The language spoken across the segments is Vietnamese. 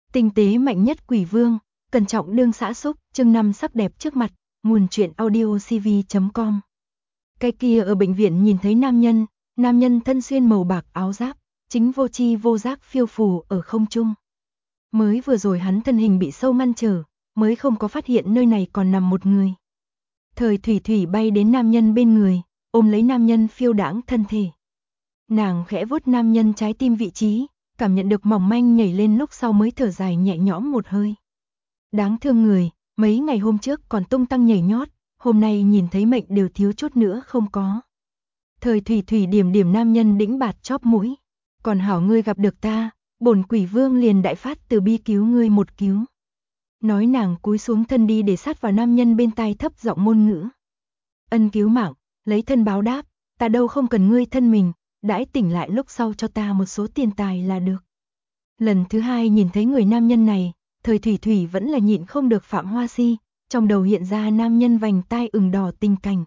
Tinh tế mạnh nhất quỷ vương, cẩn trọng đương xã xúc, chương 5 sắc đẹp trước mặt, nguồn truyện audio cv.com. Cái kia ở bệnh viện nhìn thấy nam nhân thân xuyên màu bạc áo giáp, chính vô chi vô giác phiêu phù ở không trung. Mới vừa rồi hắn thân hình bị sâu ngăn trở, mới không có phát hiện nơi này còn nằm một người. Thời Thủy Thủy bay đến nam nhân bên người, ôm lấy nam nhân phiêu đãng thân thể. Nàng khẽ vuốt nam nhân trái tim vị trí, cảm nhận được mỏng manh nhảy lên lúc sau mới thở dài nhẹ nhõm một hơi. Đáng thương người, mấy ngày hôm trước còn tung tăng nhảy nhót, hôm nay nhìn thấy mệnh đều thiếu chút nữa không có. Thời Thủy Thủy điểm điểm nam nhân đĩnh bạt chóp mũi. Còn hảo ngươi gặp được ta, bổn quỷ vương liền đại phát từ bi cứu ngươi một cứu. Nói nàng cúi xuống thân đi để sát vào nam nhân bên tai thấp giọng ngôn ngữ. Ân cứu mạng, lấy thân báo đáp, ta đâu không cần ngươi thân mình, đãi tỉnh lại lúc sau cho ta một số tiền tài là được. Lần thứ hai nhìn thấy người nam nhân này, Thời Thủy Thủy vẫn là nhịn không được phạm hoa si, trong đầu hiện ra nam nhân vành tai ửng đỏ tình cảnh.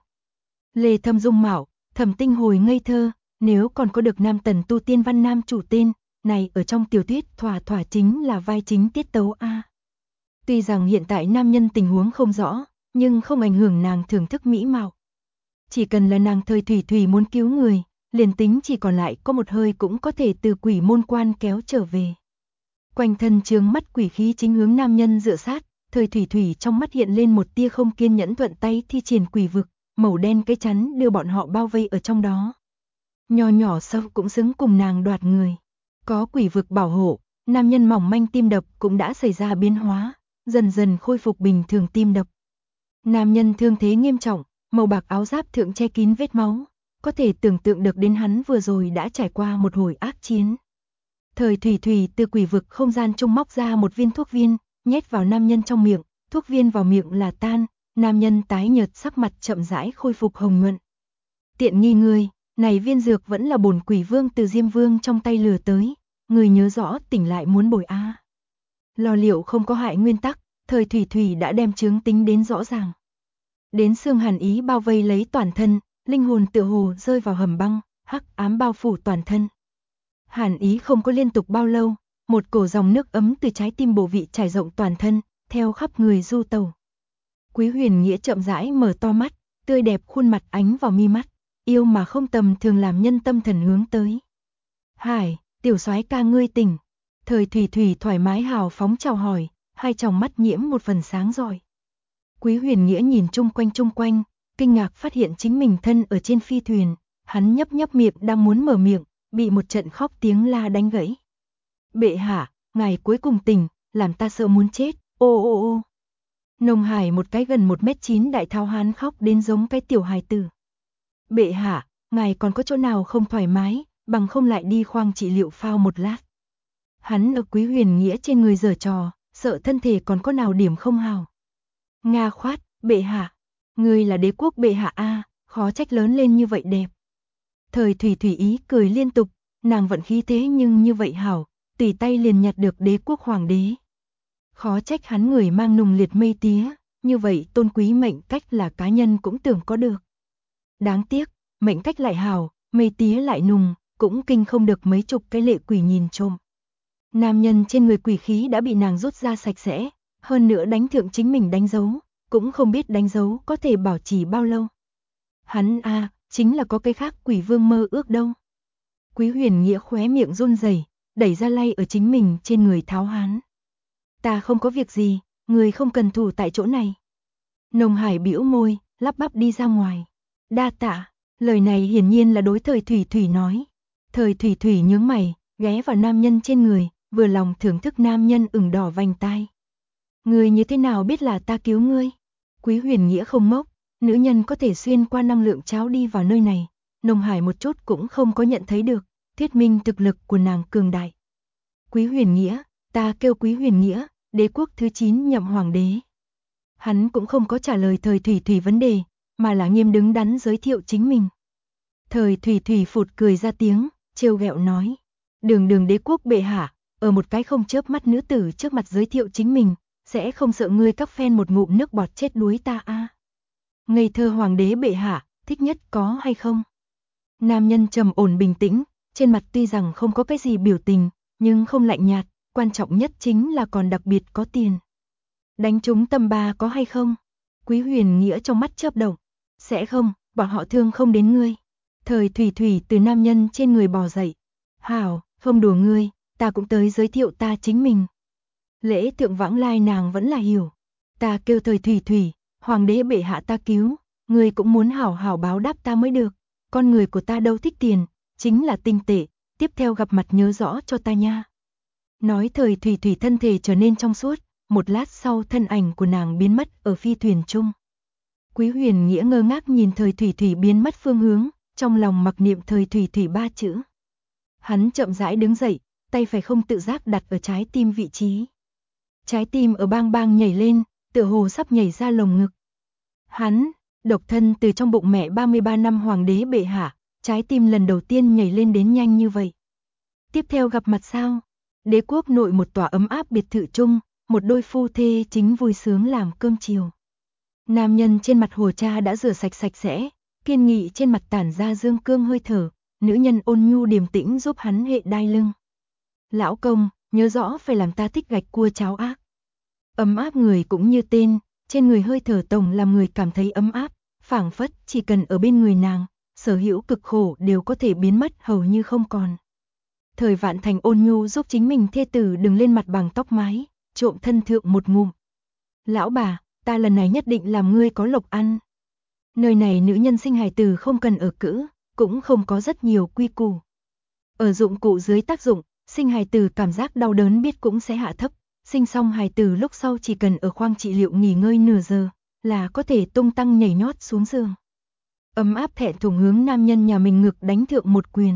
Lê Thâm dung mạo, Thẩm Tinh hồi ngây thơ, nếu còn có được nam tần tu tiên văn nam chủ tên, này ở trong tiểu thuyết thỏa chính là vai chính tiết tấu A. Tuy rằng hiện tại nam nhân tình huống không rõ, nhưng không ảnh hưởng nàng thưởng thức mỹ mạo. Chỉ cần là nàng Thời Thủy Thủy muốn cứu người, liền tính chỉ còn lại có một hơi cũng có thể từ quỷ môn quan kéo trở về. Quanh thân chướng mắt quỷ khí chính hướng nam nhân dựa sát, Thời Thủy Thủy trong mắt hiện lên một tia không kiên nhẫn, thuận tay thi triển quỷ vực, màu đen cái chắn đưa bọn họ bao vây ở trong đó. Nho nhỏ sâu cũng xứng cùng nàng đoạt người. Có quỷ vực bảo hộ, nam nhân mỏng manh tim đập cũng đã xảy ra biến hóa, dần dần khôi phục bình thường tim đập. Nam nhân thương thế nghiêm trọng, màu bạc áo giáp thượng che kín vết máu, có thể tưởng tượng được đến hắn vừa rồi đã trải qua một hồi ác chiến. Thời Thủy Thủy từ quỷ vực không gian trung móc ra một viên thuốc viên, nhét vào nam nhân trong miệng, thuốc viên vào miệng là tan, nam nhân tái nhợt sắc mặt chậm rãi khôi phục hồng nhuận. Tiện nghi ngươi, này viên dược vẫn là bổn quỷ vương từ Diêm Vương trong tay lừa tới, người nhớ rõ tỉnh lại muốn bồi a. Lo liệu không có hại nguyên tắc, Thời Thủy Thủy đã đem chướng tính đến rõ ràng. Đến xương hàn ý bao vây lấy toàn thân, linh hồn tựa hồ rơi vào hầm băng, hắc ám bao phủ toàn thân. Hàn ý không có liên tục bao lâu, một cổ dòng nước ấm từ trái tim bộ vị trải rộng toàn thân, theo khắp người du tẩu. Quý Huyền Nghĩa chậm rãi mở to mắt, tươi đẹp khuôn mặt ánh vào mi mắt, yêu mà không tầm thường làm nhân tâm thần hướng tới. Hải, tiểu soái ca ngươi tỉnh. Thời Thủy Thủy thoải mái hào phóng chào hỏi, hai tròng mắt nhiễm một phần sáng rọi. Quý Huyền Nghĩa nhìn chung quanh, kinh ngạc phát hiện chính mình thân ở trên phi thuyền, hắn nhấp miệng đang muốn mở miệng, bị một trận khóc tiếng la đánh gãy. Bệ hạ, ngài cuối cùng tỉnh, làm ta sợ muốn chết, ô ô ô. Nông Hải một cái gần 1m9 đại thao hán khóc đến giống cái tiểu hài tử. Bệ hạ, ngài còn có chỗ nào không thoải mái, bằng không lại đi khoang trị liệu phao một lát. Hắn ở Quý Huyền Nghĩa trên người giở trò, sợ thân thể còn có nào điểm không hào. Nga khoát, bệ hạ, ngươi là đế quốc bệ hạ a, khó trách lớn lên như vậy đẹp. Thời Thủy Thủy ý cười liên tục, nàng vận khí thế nhưng như vậy hảo, tùy tay liền nhặt được đế quốc hoàng đế. Khó trách hắn người mang nùng liệt mây tía, như vậy tôn quý mệnh cách là cá nhân cũng tưởng có được. Đáng tiếc, mệnh cách lại hảo, mây tía lại nùng, cũng kinh không được mấy chục cái lệ quỷ nhìn trộm. Nam nhân trên người quỷ khí đã bị nàng rút ra sạch sẽ, hơn nữa đánh thượng chính mình đánh dấu, cũng không biết đánh dấu có thể bảo trì bao lâu. Hắn a, chính là có cái khác quỷ vương mơ ước đâu. Quý Huyền Nghĩa khóe miệng run rẩy, đẩy ra lay ở chính mình trên người tháo hán. Ta không có việc gì, người không cần thủ tại chỗ này. Nông Hải bĩu môi, lắp bắp đi ra ngoài. Đa tạ, lời này hiển nhiên là đối Thời Thủy Thủy nói. Thời Thủy Thủy nhướng mày, ghé vào nam nhân trên người, vừa lòng thưởng thức nam nhân ửng đỏ vành tai. Ngươi như thế nào biết là ta cứu ngươi? Quý Huyền Nghĩa không ngốc, nữ nhân có thể xuyên qua năng lượng cháo đi vào nơi này, Nông Hải một chút cũng không có nhận thấy được, thuyết minh thực lực của nàng cường đại. Quý Huyền Nghĩa, ta kêu Quý Huyền Nghĩa, đế quốc thứ 9 nhậm hoàng đế. Hắn cũng không có trả lời Thời Thủy Thủy vấn đề, mà là nghiêm đứng đắn giới thiệu chính mình. Thời Thủy Thủy phụt cười ra tiếng, trêu ghẹo nói, đường đế quốc bệ hạ, ở một cái không chớp mắt nữ tử trước mặt giới thiệu chính mình, sẽ không sợ ngươi các phen một ngụm nước bọt chết đuối ta a. Ngây thơ hoàng đế bệ hạ, thích nhất có hay không? Nam nhân trầm ổn bình tĩnh, trên mặt tuy rằng không có cái gì biểu tình, nhưng không lạnh nhạt, quan trọng nhất chính là còn đặc biệt có tiền. Đánh trúng tâm ba có hay không? Quý Huyền Nghĩa trong mắt chớp động. Sẽ không, bọn họ thương không đến ngươi. Thời Thủy Thủy từ nam nhân trên người bò dậy. Hảo, không đùa ngươi, ta cũng tới giới thiệu ta chính mình. Lễ thượng vãng lai nàng vẫn là hiểu. Ta kêu Thời Thủy Thủy, hoàng đế bệ hạ ta cứu, ngươi cũng muốn hảo hảo báo đáp ta mới được. Con người của ta đâu thích tiền, chính là tinh tệ, tiếp theo gặp mặt nhớ rõ cho ta nha. Nói Thời Thủy Thủy thân thể trở nên trong suốt, một lát sau thân ảnh của nàng biến mất ở phi thuyền chung. Quý Huyền Nghĩa ngơ ngác nhìn Thời Thủy Thủy biến mất phương hướng, trong lòng mặc niệm Thời Thủy Thủy 3 chữ. Hắn chậm rãi đứng dậy, tay phải không tự giác đặt ở trái tim vị trí. Trái tim ở bang bang nhảy lên, tựa hồ sắp nhảy ra lồng ngực. Hắn, độc thân từ trong bụng mẹ 33 năm hoàng đế bệ hạ, trái tim lần đầu tiên nhảy lên đến nhanh như vậy. Tiếp theo gặp mặt sao? Đế quốc nội một tòa ấm áp biệt thự chung, một đôi phu thê chính vui sướng làm cơm chiều. Nam nhân trên mặt hồ cha đã rửa sạch sạch sẽ, kiên nghị trên mặt tản ra dương cương hơi thở, nữ nhân ôn nhu điềm tĩnh giúp hắn hệ đai lưng. Lão công, nhớ rõ phải làm ta thích gạch cua cháo ác. Ấm áp người cũng như tên, trên người hơi thở tổng làm người cảm thấy ấm áp, phảng phất chỉ cần ở bên người nàng, sở hữu cực khổ đều có thể biến mất hầu như không còn. Thời Vạn Thành ôn nhu giúp chính mình thê tử đừng lên mặt bằng tóc mái, trộm thân thượng một ngụm. Lão bà, ta lần này nhất định làm ngươi có lộc ăn. Nơi này nữ nhân sinh hài tử không cần ở cữ, cũng không có rất nhiều quy củ. Ở dụng cụ dưới tác dụng, sinh hài tử cảm giác đau đớn biết cũng sẽ hạ thấp, sinh xong hài tử lúc sau chỉ cần ở khoang trị liệu nghỉ ngơi nửa giờ, là có thể tung tăng nhảy nhót xuống giường. Ấm áp thẹn thùng hướng nam nhân nhà mình ngực đánh thượng một quyền.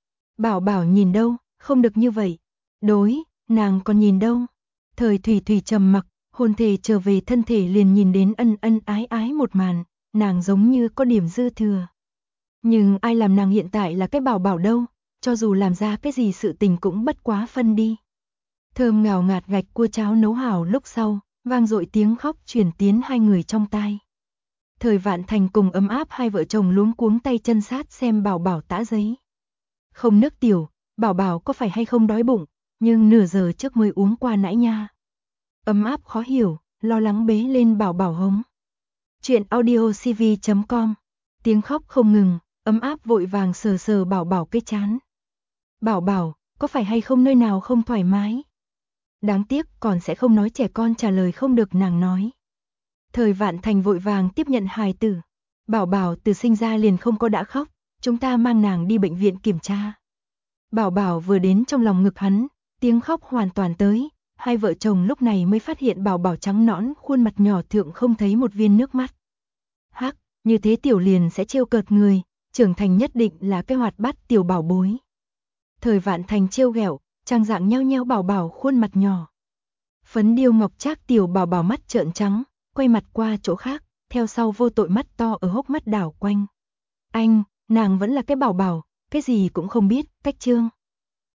Bảo bảo nhìn đâu, không được như vậy. Đối, nàng còn nhìn đâu. Thời Thủy Thủy trầm mặc, hồn thể trở về thân thể liền nhìn đến ân ân ái ái một màn, nàng giống như có điểm dư thừa. Nhưng ai làm nàng hiện tại là cái bảo bảo đâu, cho dù làm ra cái gì sự tình cũng bất quá phân đi. Thơm ngào ngạt gạch cua cháo nấu hảo lúc sau, vang dội tiếng khóc truyền tiến hai người trong tai. Thời Vạn Thành cùng ấm áp hai vợ chồng luống cuống tay chân sát xem bảo bảo tã giấy. Không nước tiểu, bảo bảo có phải hay không đói bụng, nhưng nửa giờ trước mới uống qua nãy nha. Ấm áp khó hiểu, lo lắng bế lên bảo bảo hống. Chuyện audiocv.com. Tiếng khóc không ngừng, ấm áp vội vàng sờ sờ bảo bảo cái chán. Bảo bảo, có phải hay không nơi nào không thoải mái? Đáng tiếc còn sẽ không nói trẻ con trả lời không được nàng nói. Thời Vạn Thành vội vàng tiếp nhận hài tử. Bảo bảo từ sinh ra liền không có đã khóc, chúng ta mang nàng đi bệnh viện kiểm tra. Bảo bảo vừa đến trong lòng ngực hắn, tiếng khóc hoàn toàn tới, hai vợ chồng lúc này mới phát hiện bảo bảo trắng nõn khuôn mặt nhỏ thượng không thấy một viên nước mắt. Hắc, như thế tiểu liền sẽ trêu cợt người, trưởng thành nhất định là cái hoạt bát tiểu bảo bối. Thời Vạn Thành trêu ghẹo, trang dạng nheo nheo bảo bảo khuôn mặt nhỏ. Phấn điêu ngọc trác tiểu bảo bảo mắt trợn trắng, quay mặt qua chỗ khác, theo sau vô tội mắt to ở hốc mắt đảo quanh. Anh, nàng vẫn là cái bảo bảo, cái gì cũng không biết, cách trương.